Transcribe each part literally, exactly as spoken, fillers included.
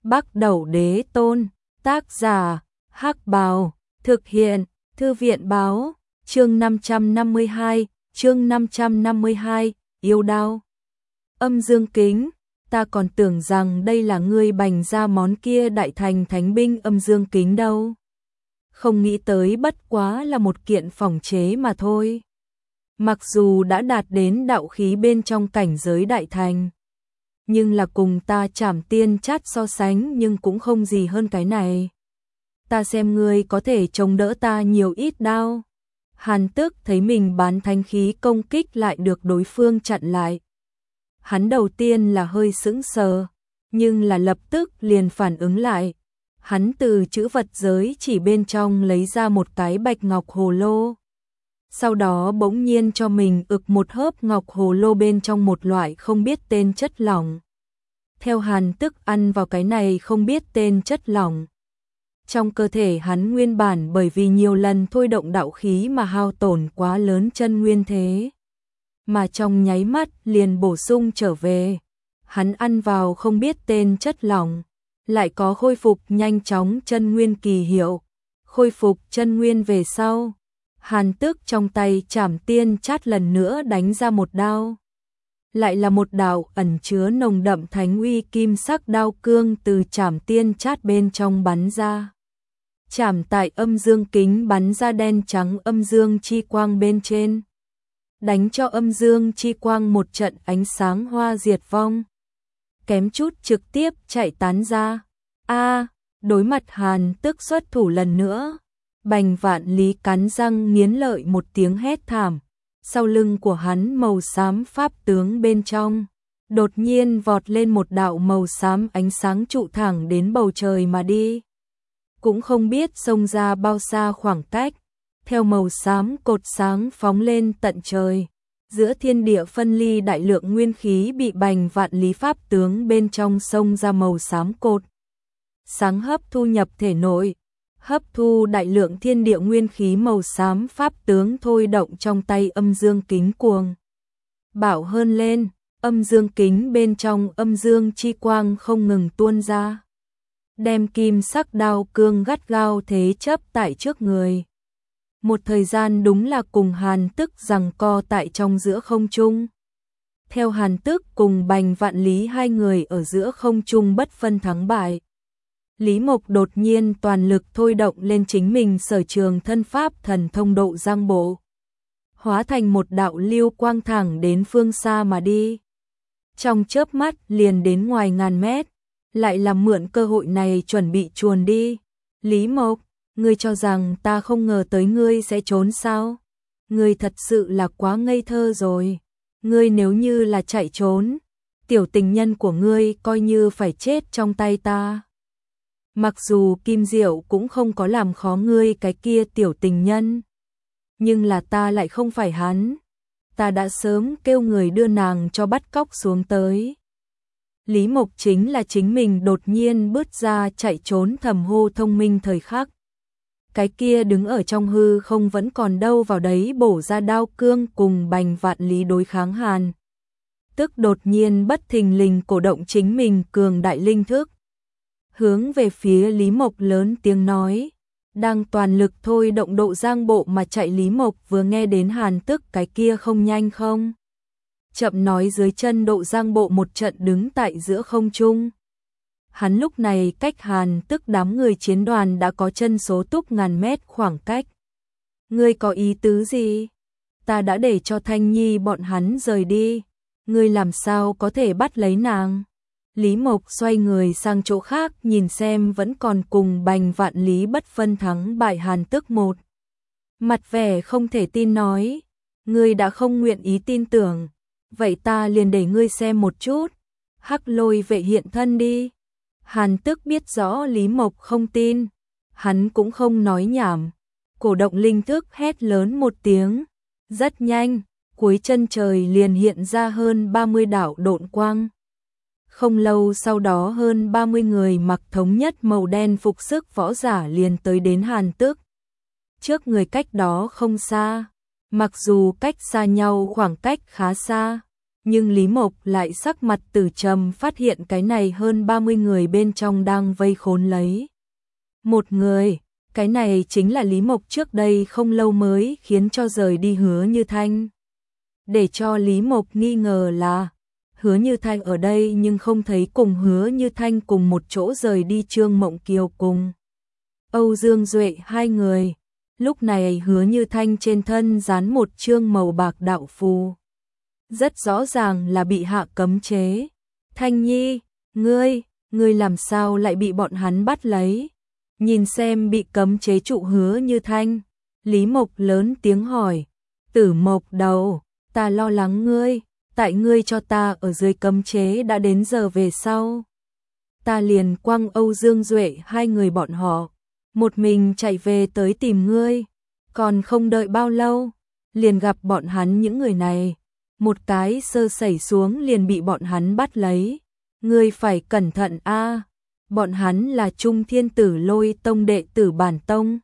Bắc Đẩu Đế Tôn, tác giả, Hắc Bào, thực hiện, Thư viện báo, chương năm trăm năm mươi hai, chương năm trăm năm mươi hai, yêu đao. Âm Dương Kính, ta còn tưởng rằng đây là ngươi bành ra món kia đại thành thánh binh Âm Dương Kính đâu. Không nghĩ tới bất quá là một kiện phỏng chế mà thôi. Mặc dù đã đạt đến đạo khí bên trong cảnh giới đại thành, nhưng là cùng ta Trảm Tiên Chát so sánh nhưng cũng không gì hơn cái này. Ta xem ngươi có thể chống đỡ ta nhiều ít đao. Hàn Tức thấy mình bán thánh khí công kích lại được đối phương chặn lại. Hắn đầu tiên là hơi sững sờ, nhưng là lập tức liền phản ứng lại. Hắn từ chữ vật giới chỉ bên trong lấy ra một cái bạch ngọc hồ lô. Sau đó bỗng nhiên cho mình ực một hớp ngọc hồ lô bên trong một loại không biết tên chất lỏng. Theo Hàn Tức ăn vào cái này không biết tên chất lỏng, trong cơ thể hắn nguyên bản bởi vì nhiều lần thôi động đạo khí mà hao tổn quá lớn chân nguyên thế, mà trong nháy mắt liền bổ sung trở về. Hắn ăn vào không biết tên chất lỏng, lại có khôi phục nhanh chóng chân nguyên kỳ hiệu. Khôi phục chân nguyên về sau, Hàn Tức trong tay Trảm Tiên Chát lần nữa đánh ra một đao. Lại là một đạo ẩn chứa nồng đậm thánh uy kim sắc đao cương từ Trảm Tiên Chát bên trong bắn ra. Chảm tại Âm Dương Kính bắn ra đen trắng âm dương chi quang bên trên, đánh cho âm dương chi quang một trận ánh sáng hoa diệt vong, kém chút trực tiếp chạy tán ra. A, đối mặt Hàn Tức xuất thủ lần nữa, Bành Vạn Lý cắn răng nghiến lợi một tiếng hét thảm. Sau lưng của hắn màu xám pháp tướng bên trong đột nhiên vọt lên một đạo màu xám ánh sáng trụ thẳng đến bầu trời mà đi. Cũng không biết xông ra bao xa khoảng cách, theo màu xám cột sáng phóng lên tận trời. Giữa thiên địa phân ly đại lượng nguyên khí bị Bành Vạn Lý pháp tướng bên trong xông ra màu xám cột sáng hấp thu nhập thể nội, hấp thu đại lượng thiên địa nguyên khí màu xám pháp tướng thôi động trong tay Âm Dương Kính cuồng bạo hơn lên. Âm Dương Kính bên trong âm dương chi quang không ngừng tuôn ra, đem kim sắc đao cương gắt gao thế chấp tại trước người. Một thời gian đúng là cùng Hàn Tức giằng co tại trong giữa không trung. Theo Hàn Tức cùng Bành Vạn Lý hai người ở giữa không trung bất phân thắng bại, Lý Mộc đột nhiên toàn lực thôi động lên chính mình sở trường thân pháp thần thông Độ Giang Bộ, hóa thành một đạo lưu quang thẳng đến phương xa mà đi. Trong chớp mắt liền đến ngoài ngàn mét, lại là mượn cơ hội này chuẩn bị chuồn đi. Lý Mộc, ngươi cho rằng ta không ngờ tới ngươi sẽ trốn sao? Ngươi thật sự là quá ngây thơ rồi. Ngươi nếu như là chạy trốn, tiểu tình nhân của ngươi coi như phải chết trong tay ta. Mặc dù Kim Diệu cũng không có làm khó ngươi cái kia tiểu tình nhân, nhưng là ta lại không phải hắn. Ta đã sớm kêu người đưa nàng cho bắt cóc xuống tới. Lý Mộc chính là chính mình đột nhiên bứt ra chạy trốn thầm hô thông minh thời khắc. Cái kia đứng ở trong hư không vẫn còn đâu vào đấy bổ ra đao cương cùng Bành Vạn Lý đối kháng Hàn Tức đột nhiên bất thình lình cổ động chính mình cường đại linh thức, hướng về phía Lý Mộc lớn tiếng nói. Đang toàn lực thôi động Độ Giang Bộ mà chạy Lý Mộc vừa nghe đến Hàn Tức cái kia không nhanh không chậm nói dưới chân Độ Giang Bộ một trận đứng tại giữa không trung. Hắn lúc này cách Hàn Tức đám người chiến đoàn đã có chân số túc ngàn mét khoảng cách. Ngươi có ý tứ gì? Ta đã để cho Thanh Nhi bọn hắn rời đi, ngươi làm sao có thể bắt lấy nàng? Lý Mộc xoay người sang chỗ khác nhìn xem vẫn còn cùng Bành Vạn Lý bất phân thắng bại Hàn Tức một. Mặt vẻ không thể tin nói, ngươi đã không nguyện ý tin tưởng, vậy ta liền để ngươi xem một chút. Hắc Lôi vệ hiện thân đi. Hàn Tức biết rõ Lý Mộc không tin, hắn cũng không nói nhảm, cổ động linh thức hét lớn một tiếng. Rất nhanh, cuối chân trời liền hiện ra hơn ba mươi đạo độn quang. Không lâu sau đó hơn ba mươi người mặc thống nhất màu đen phục sức võ giả liền tới đến Hàn Tức. Trước người cách đó không xa, mặc dù cách xa nhau khoảng cách khá xa, Nhưng Lý Mộc lại sắc mặt từ trầm, phát hiện cái này hơn ba mươi người bên trong đang vây khốn lấy một người. Cái này chính là Lý Mộc trước đây không lâu mới khiến cho rời đi Hứa Như Thanh. Để cho Lý Mộc nghi ngờ là Hứa Như Thanh ở đây nhưng không thấy cùng Hứa Như Thanh cùng một chỗ rời đi Trương Mộng Kiều cùng Âu Dương Duệ hai người. Lúc này Hứa Như Thanh trên thân dán một chương màu bạc đạo phù. Rất rõ ràng là bị hạ cấm chế. Thanh Nhi, ngươi, ngươi làm sao lại bị bọn hắn bắt lấy? Nhìn xem bị cấm chế trụ Hứa Như Thanh, Lý Mộc lớn tiếng hỏi. Tử Mộc đầu, ta lo lắng ngươi, tại ngươi cho ta ở dưới cấm chế đã đến giờ về sau. Ta liền quăng Âu Dương Duệ hai người bọn họ, một mình chạy về tới tìm ngươi, còn không đợi bao lâu, liền gặp bọn hắn những người này. Một cái sơ sẩy xuống liền bị bọn hắn bắt lấy. Ngươi phải cẩn thận a, bọn hắn là Trung Thiên Tử Lôi Tông đệ tử bản tông.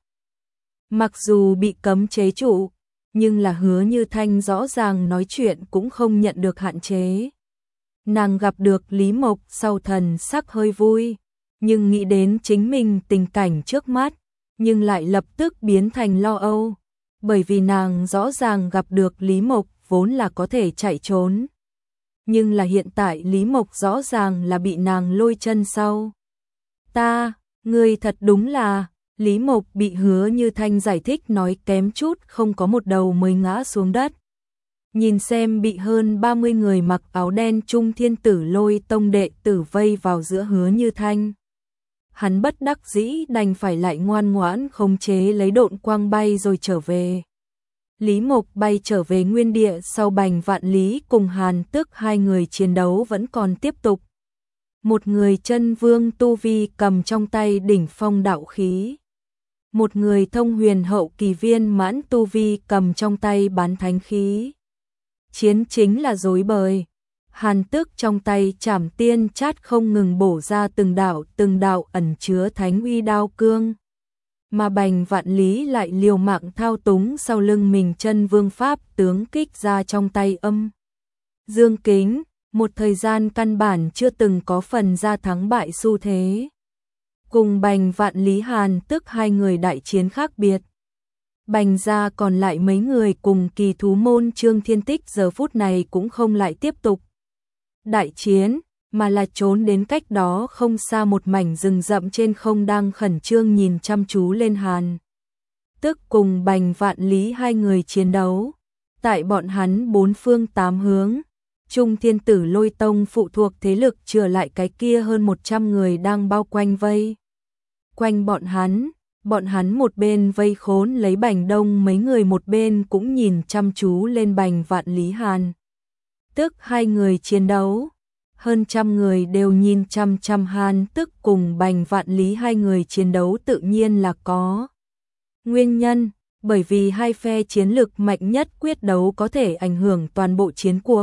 Mặc dù bị cấm chế trụ, nhưng là Hứa Như Thanh rõ ràng nói chuyện cũng không nhận được hạn chế. Nàng gặp được Lý Mộc sau thần sắc hơi vui, nhưng nghĩ đến chính mình tình cảnh trước mắt, nhưng lại lập tức biến thành lo âu, bởi vì nàng rõ ràng gặp được Lý Mộc vốn là có thể chạy trốn. Nhưng là hiện tại Lý Mộc rõ ràng là bị nàng lôi chân sau. Ta, ngươi thật đúng là, Lý Mộc bị Hứa Như Thanh giải thích nói kém chút không có một đầu mới ngã xuống đất. Nhìn xem bị hơn ba mươi người mặc áo đen Trung Thiên Tử Lôi Tông đệ tử vây vào giữa Hứa Như Thanh. Hắn bất đắc dĩ đành phải lại ngoan ngoãn khống chế lấy độn quang bay rồi trở về. Lý Mộc bay trở về nguyên địa sau Bành Vạn Lý cùng Hàn Tước hai người chiến đấu vẫn còn tiếp tục. Một người chân vương tu vi cầm trong tay đỉnh phong đạo khí. Một người thông huyền hậu kỳ viên mãn tu vi cầm trong tay bán thánh khí. Chiến chính là rối bời. Hàn Tước trong tay trảm tiên chát không ngừng bổ ra từng đạo từng đạo ẩn chứa thánh uy đao cương. Mà Bành Vạn Lý lại liều mạng thao túng sau lưng mình chân vương pháp tướng kích ra trong tay âm dương kính, một thời gian căn bản chưa từng có phần ra thắng bại xu thế. Cùng Bành Vạn Lý Hàn Tước hai người đại chiến khác biệt. Bành gia còn lại mấy người cùng Kỳ Thú môn Trương Thiên Tích giờ phút này cũng không lại tiếp tục đại chiến, mà là trốn đến cách đó không xa một mảnh rừng rậm trên không đang khẩn trương nhìn chăm chú lên Hàn Tước cùng Bành Vạn Lý hai người chiến đấu. Tại bọn hắn bốn phương tám hướng, Trung Thiên Tử Lôi Tông phụ thuộc thế lực trở lại cái kia hơn một trăm người đang bao quanh vây quanh bọn hắn. Bọn hắn một bên vây khốn lấy Bành Đông mấy người, một bên cũng nhìn chăm chú lên Bành Vạn Lý Hàn Tước hai người chiến đấu. Hơn trăm người đều nhìn chăm chăm Hàn Tước cùng Bành Vạn Lý hai người chiến đấu, tự nhiên là có nguyên nhân, bởi vì hai phe chiến lực mạnh nhất quyết đấu có thể ảnh hưởng toàn bộ chiến cuộc.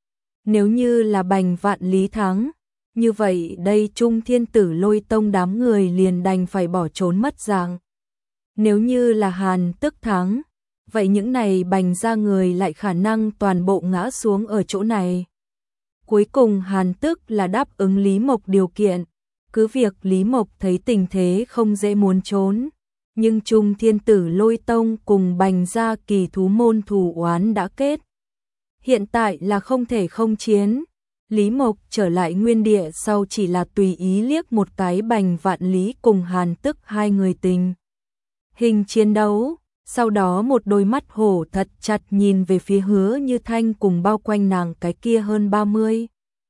Nếu như là Bành Vạn Lý thắng, như vậy đây Trung Thiên Tử Lôi Tông đám người liền đành phải bỏ trốn mất dạng. Nếu như là Hàn Tước thắng, vậy những này Bành gia người lại khả năng toàn bộ ngã xuống ở chỗ này. Cuối cùng Hàn Tước là đáp ứng Lý Mộc điều kiện, cứ việc Lý Mộc thấy tình thế không dễ muốn trốn, nhưng Trung Thiên Tử Lôi Tông cùng Bành gia Kỳ Thú môn thù oán đã kết. Hiện tại là không thể không chiến. Lý Mộc trở lại nguyên địa sau chỉ là tùy ý liếc một cái Bành Vạn Lý cùng Hàn Tước hai người tình hình chiến đấu, sau đó một đôi mắt hổ thật chặt nhìn về phía Hứa Như Thanh cùng bao quanh nàng cái kia hơn ba mươi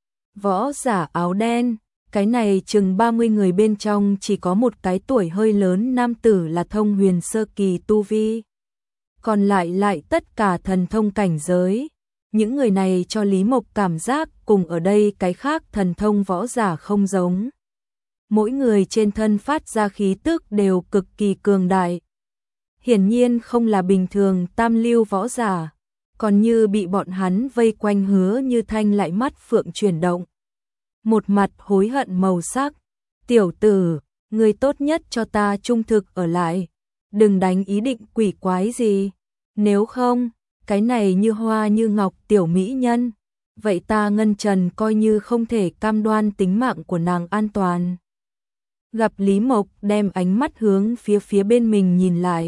võ giả áo đen. Cái này chừng ba mươi người bên trong chỉ có một cái tuổi hơi lớn nam tử là thông huyền sơ kỳ tu vi, còn lại lại tất cả thần thông cảnh giới. Những người này cho Lý Mộc cảm giác cùng ở đây cái khác thần thông võ giả không giống. Mỗi người trên thân phát ra khí tức đều cực kỳ cường đại. Hiển nhiên không là bình thường tam lưu võ giả, còn như bị bọn hắn vây quanh Hứa Như Thanh lại mắt phượng chuyển động. Một mặt hối hận màu sắc. Tiểu tử, người tốt nhất cho ta trung thực ở lại. Đừng đánh ý định quỷ quái gì. Nếu không, cái này như hoa như ngọc tiểu mỹ nhân, vậy ta Ngân Trần coi như không thể cam đoan tính mạng của nàng an toàn. Gặp Lý Mộc đem ánh mắt hướng phía phía bên mình nhìn lại.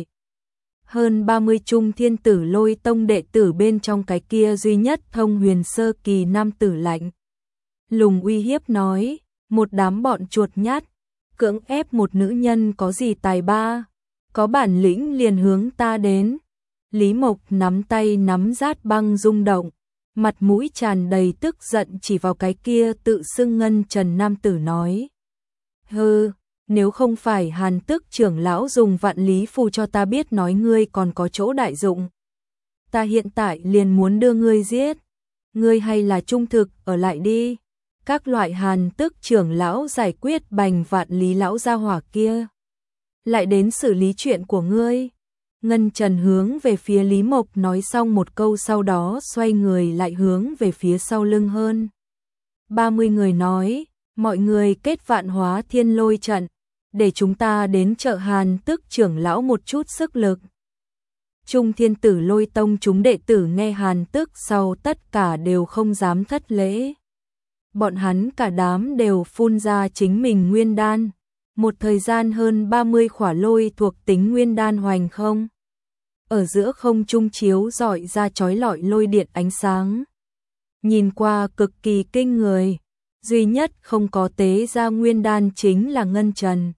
Hơn ba mươi trung thiên tử Lôi tông đệ tử bên trong cái kia duy nhất thông huyền sơ kỳ nam tử lạnh lùng uy hiếp nói, một đám bọn chuột nhát, cưỡng ép một nữ nhân có gì tài ba, có bản lĩnh liền hướng ta đến. Lý Mộc nắm tay nắm rát băng rung động, mặt mũi tràn đầy tức giận chỉ vào cái kia tự xưng Ngân Trần nam tử nói. Hừ, nếu không phải Hàn Tức trưởng lão dùng vạn lý phù cho ta biết nói ngươi còn có chỗ đại dụng, ta hiện tại liền muốn đưa ngươi giết, ngươi hay là trung thực ở lại đi. Các loại Hàn Tức trưởng lão giải quyết Bành Vạn Lý lão gia hỏa kia, lại đến xử lý chuyện của ngươi. Ngân Trần hướng về phía Lý Mộc nói xong một câu sau đó xoay người lại hướng về phía sau lưng hơn ba mươi người nói, mọi người kết Vạn Hóa Thiên Lôi trận, để chúng ta đến trợ Hàn Tức trưởng lão một chút sức lực. Trung thiên tử Lôi tông chúng đệ tử nghe Hàn Tức sau tất cả đều không dám thất lễ. Bọn hắn cả đám đều phun ra chính mình nguyên đan, một thời gian hơn ba mươi khỏa lôi thuộc tính nguyên đan hoành không. Ở giữa không trung chiếu rọi ra chói lọi lôi điện ánh sáng. Nhìn qua cực kỳ kinh người, duy nhất không có tế ra nguyên đan chính là Ngân Trần.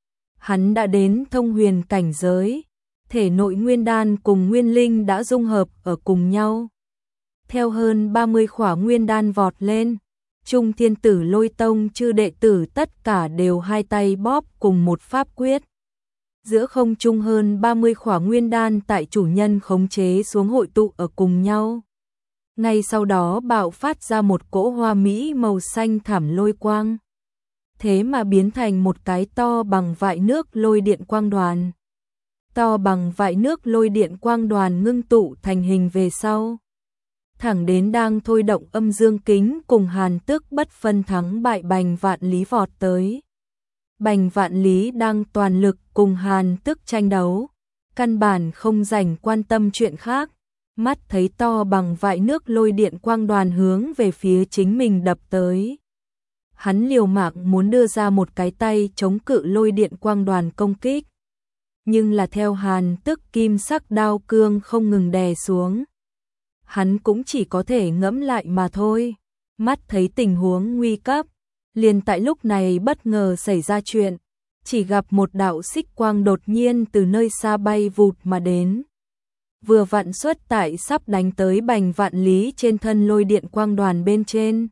Hắn đã đến thông huyền cảnh giới, thể nội nguyên đan cùng nguyên linh đã dung hợp ở cùng nhau. Theo hơn ba mươi khỏa nguyên đan vọt lên, Trung thiên tử Lôi tông chư đệ tử tất cả đều hai tay bóp cùng một pháp quyết. Giữa không trung hơn ba mươi khỏa nguyên đan tại chủ nhân khống chế xuống hội tụ ở cùng nhau. Ngay sau đó bạo phát ra một cỗ hoa mỹ màu xanh thảm lôi quang. Thế mà biến thành một cái to bằng vại nước lôi điện quang đoàn. To bằng vại nước lôi điện quang đoàn ngưng tụ thành hình về sau. Thẳng đến đang thôi động âm dương kính cùng Hàn Tức bất phân thắng bại Bành Vạn Lý vọt tới. Bành Vạn Lý đang toàn lực cùng Hàn Tức tranh đấu, căn bản không rảnh quan tâm chuyện khác, mắt thấy to bằng vại nước lôi điện quang đoàn hướng về phía chính mình đập tới. Hắn liều mạng muốn đưa ra một cái tay chống cự lôi điện quang đoàn công kích, nhưng là theo Hàn Tức kim sắc đao cương không ngừng đè xuống. Hắn cũng chỉ có thể ngẫm lại mà thôi. Mắt thấy tình huống nguy cấp, liền tại lúc này bất ngờ xảy ra chuyện, chỉ gặp một đạo xích quang đột nhiên từ nơi xa bay vụt mà đến. Vừa vặn xuất tại sắp đánh tới Bành Vạn Lý trên thân lôi điện quang đoàn bên trên.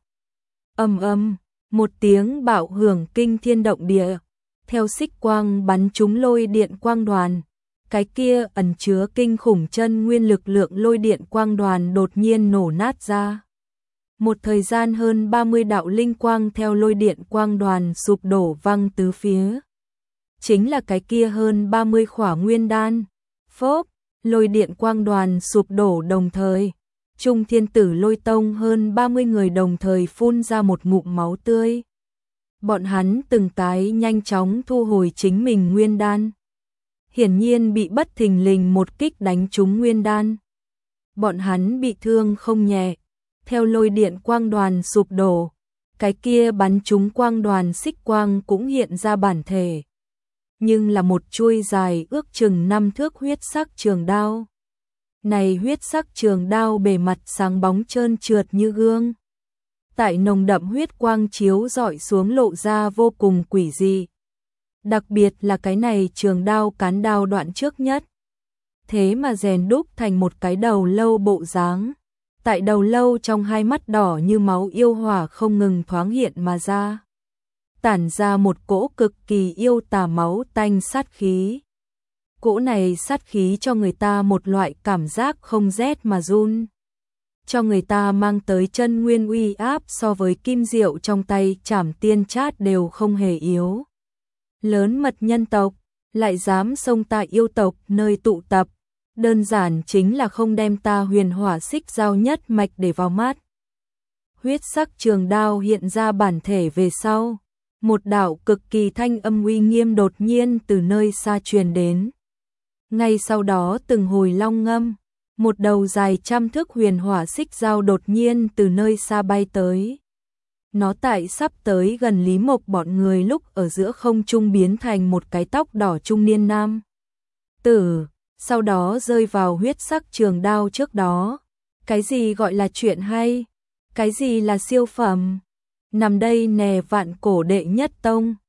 Ầm ầm, một tiếng bạo hưởng kinh thiên động địa, theo xích quang bắn trúng lôi điện quang đoàn. Cái kia ẩn chứa kinh khủng chân nguyên lực lượng lôi điện quang đoàn đột nhiên nổ nát ra. Một thời gian hơn ba mươi đạo linh quang theo lôi điện quang đoàn sụp đổ văng tứ phía. Chính là cái kia hơn ba mươi khỏa nguyên đan. Phốp, lôi điện quang đoàn sụp đổ đồng thời. Trung thiên tử Lôi tông hơn ba mươi người đồng thời phun ra một ngụm máu tươi. Bọn hắn từng cái nhanh chóng thu hồi chính mình nguyên đan. Hiển nhiên bị bất thình lình một kích đánh trúng nguyên đan. Bọn hắn bị thương không nhẹ. Theo lôi điện quang đoàn sụp đổ, cái kia bắn trúng quang đoàn xích quang cũng hiện ra bản thể. Nhưng là một chuôi dài ước chừng năm thước huyết sắc trường đao. Này huyết sắc trường đao bề mặt sáng bóng trơn trượt như gương. Tại nồng đậm huyết quang chiếu rọi xuống lộ ra vô cùng quỷ dị. Đặc biệt là cái này trường đao cán đao đoạn trước nhất. Thế mà rèn đúc thành một cái đầu lâu bộ dáng. Tại đầu lâu trong hai mắt đỏ như máu yêu hỏa không ngừng thoáng hiện mà ra. Tản ra một cỗ cực kỳ yêu tà máu tanh sát khí. Cỗ này sát khí cho người ta một loại cảm giác không rét mà run. Cho người ta mang tới chân nguyên uy áp so với kim diệu trong tay Trảm Tiên Chát đều không hề yếu. Lớn mật nhân tộc, lại dám xông ta yêu tộc nơi tụ tập, đơn giản chính là không đem ta huyền hỏa xích giao nhất mạch để vào mắt. Huyết sắc trường đao hiện ra bản thể về sau, một đạo cực kỳ thanh âm uy nghiêm đột nhiên từ nơi xa truyền đến. Ngay sau đó từng hồi long ngâm, một đầu dài trăm thước huyền hỏa xích dao đột nhiên từ nơi xa bay tới. Nó tại sắp tới gần Lý Mộc bọn người lúc ở giữa không trung biến thành một cái tóc đỏ trung niên nam tử, sau đó rơi vào huyết sắc trường đao trước đó. Cái gì gọi là chuyện hay? Cái gì là siêu phẩm? Nằm đây nè, vạn cổ đệ nhất tông.